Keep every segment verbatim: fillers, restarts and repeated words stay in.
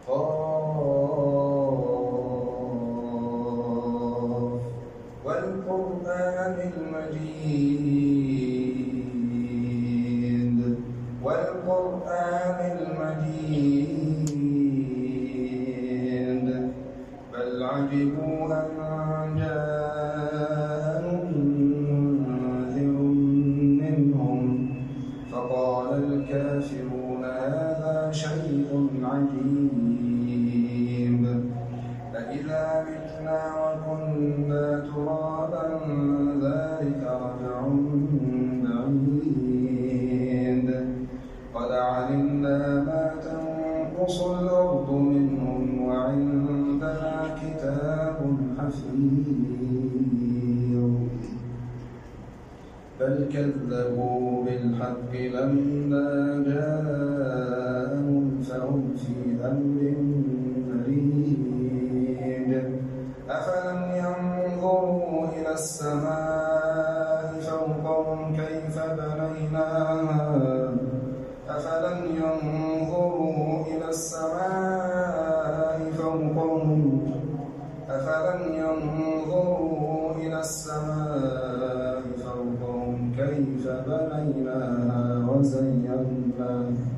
قاف والقرآن المجيد والقرآن المجيد بل عجبوا أن جاءهم منذر منهم فقال الكافرون هذا شيء عجيب أإذا متنا وكنا ترابا ذلك رجع بعيد قد علمنا ما تنقص الأرض منهم وعندنا كتاب حفيظ بل كذبوا بالحق لما جاءهم فهم في أمر مريج أفلم ينظروا إلى السماء فوقهم كيف بنيناها أفلم ينظروا إلى السماء فوقهم أفلم ينظروا إلى السماء فوقهم كيف بنيناها وزيناها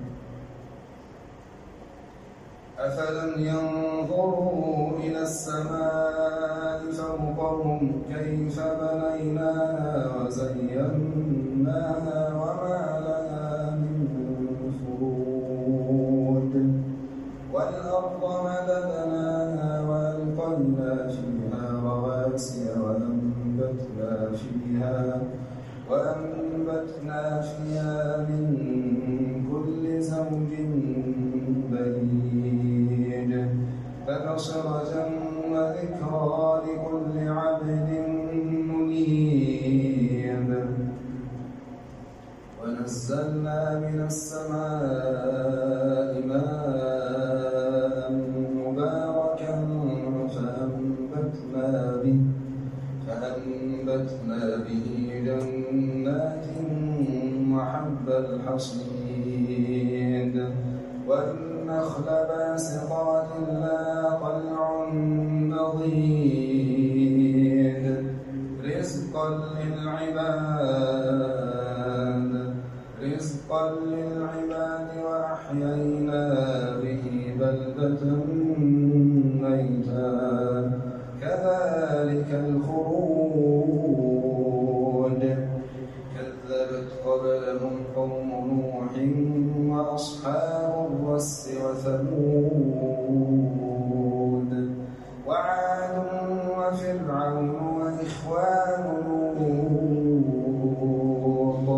أفلم ينظروا إلى السماء فوقهم كيف بنيناها وزيناها وما لها من فروج والأرض مددناها وألقينا فيها رواسي وأنبتنا فيها وأنبتنا فيها من كل زوج بهيج تبصرة وذكرى لكل عبد منيب ونزلنا من السماء ماء مباركا فأنبتنا به فأنبتنا به جنات وحب الحصيد والنخل باسقات لها طلع نضيد رزقا للعباد رزقا للعباد وأحيينا به بلدة ميتا كذلك الخروج كذبت قبلهم قوم نوح وأصحاب الرس وثمود وعاد وفرعون وإخوان لوط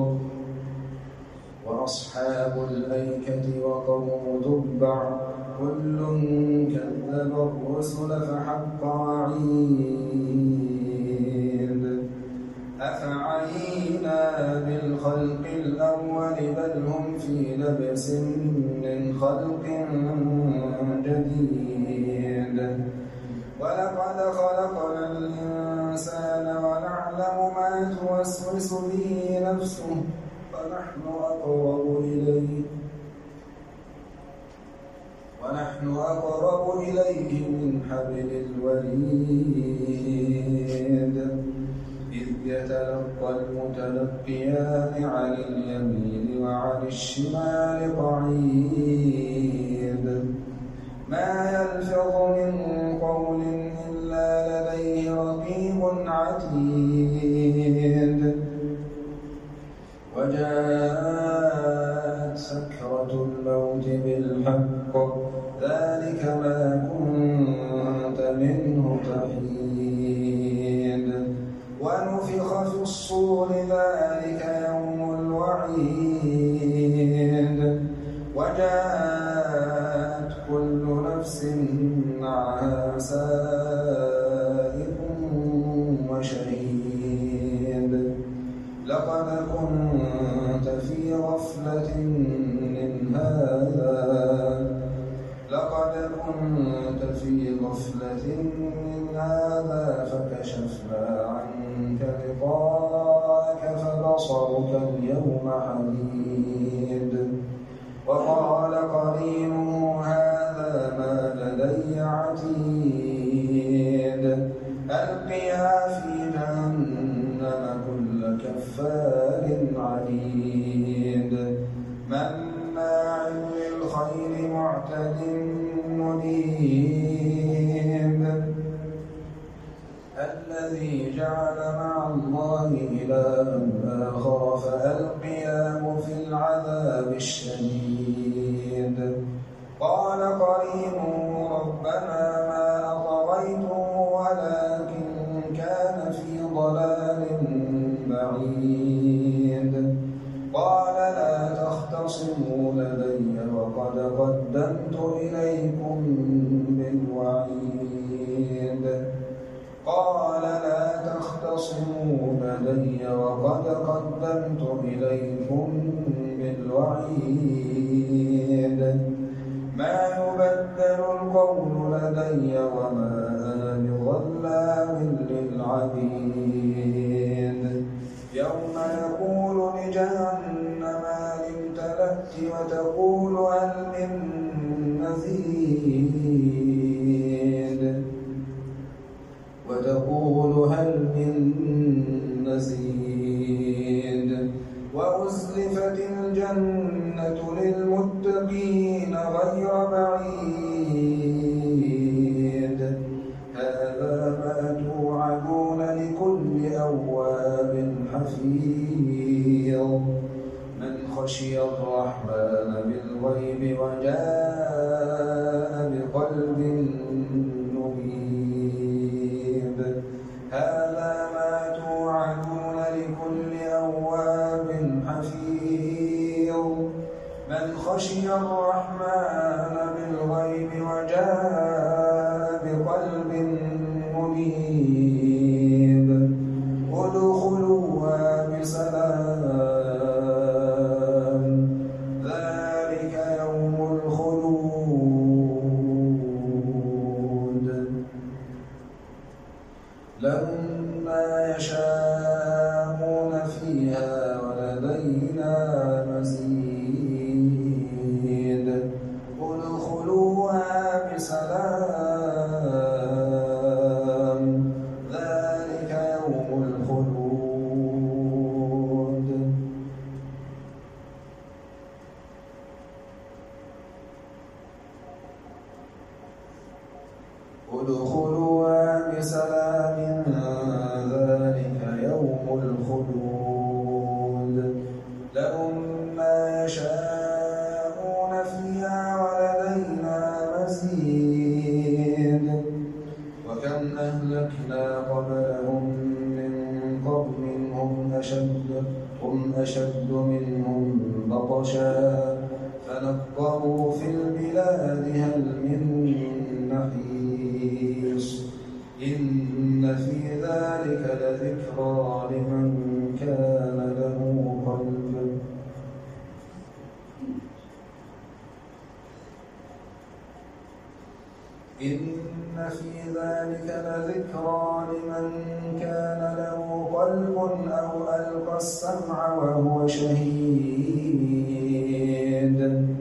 وأصحاب الأيكة وقوم تبع كل كذب الرسل فحق وعيد أفعينا بالخلق الأول بل هم في لبس من خلق جديد ولقد خلقنا الإنسان ونعلم ما توسوس به نفسه ونحن أقرب إليه ونحن أقرب إليه من حبل الوريد إذ يتلقى المتلقيان عن اليمين وعن الشمال قعيد ما يلفظ من قول إلا لديه رقيب عتيد وجاءت سكرة الموت بالحق ذلك ما كنت منه تحيد ونفخ في الصور ذلك يوم الوعيد وجاءت كل نفس معها سائق وشهيد لقد كنت في غفلة من هذا لقد كنت في غفلة من هذا فكشفنا عنك غطاءك فبصرك اليوم حديد وقال قرينه هذا ما معتد مريب الذي جعل مع الله إلها آخر فألقياه في العذاب الشديد قال قرينه ربنا ما أطغيته ولكن كان في ضلال بعيد قال لا تختصموا لدي وقد قدمت إليكم بالوعيد قال لا تختصموا لدي وقد قدمت إليكم بالوعيد ما يبدل القول لدي وما أنا بظلام للعبيد يوم يقول لجهنم هل امتلأت وتقول هل من مزيد وتقول هل من مزيد وأزلفت الجنة للمتقين غير بعيد هذا ما توعدون لكل أواب حفيظ من خشي الرحمن بالغيب وجاء بقلب منيب هذا ما توعدون لكل أواب حفيظ من خشي الرحمن بالغيب وجاء بقلب منيب ادخلوها بسلام ذلك يوم الخلود لما يشاءون فيها ولدينا مزيد ادخلوها بسلام ذلك يوم الخلود ادخلوها بسلام ذلك يوم الخلود لهم ما يشاءون فيها ولدينا مزيد وكم أهلكنا قبلهم من قرن هم أشد هم أشد منهم بطشا فنقبوا في البلاد هل من محيص إن في ذلك لذكرى لمن كان له قلب إن في ذلك لذكرى لمن كان له قلب أو ألقى السمع وهو شهيد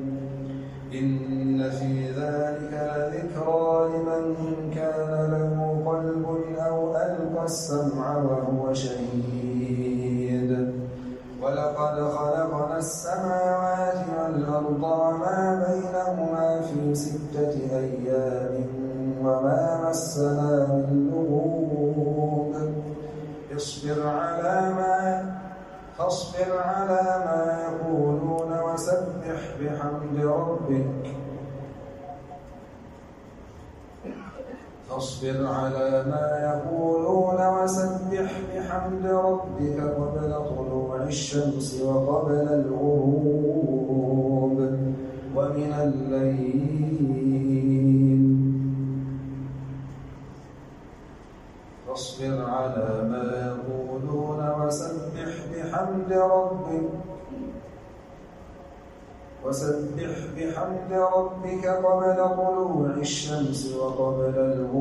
إن في ذلك لذكرى لمن كان له قلب أو ألقى السمع وهو شهيد ولقد خلقنا السماوات والأرض وما بينهما في ستة أيام وما مسنا من لغوب اصبر على ما فاصبر على ما يقولون وسبح بحمد ربك فاصبر على ما يقولون وسبح بحمد ربك قبل طلوع الشمس وقبل الغروب ومن الليل فاصبر على ما يقولون وسبح بحمد ربك وسبح بحمد ربك قبل طلوع الشمس وقبل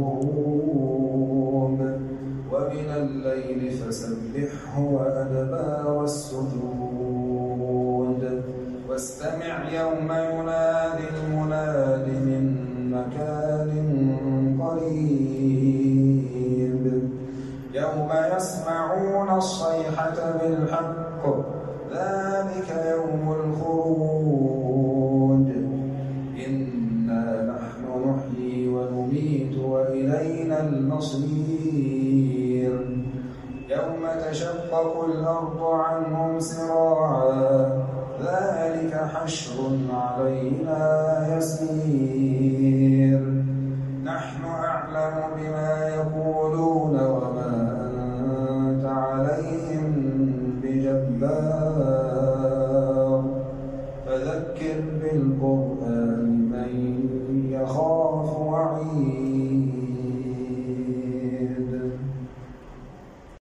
الغروب ومن الليل فسبحه وأدبار السجود واستمع يوم ينادي المناد من مكان قريب يوم يسمعون الصيحة بالحق ذلك يوم الخروج إن حشر علينا يسير نحن أعلم بما يقولون وما أنت عليهم بجبار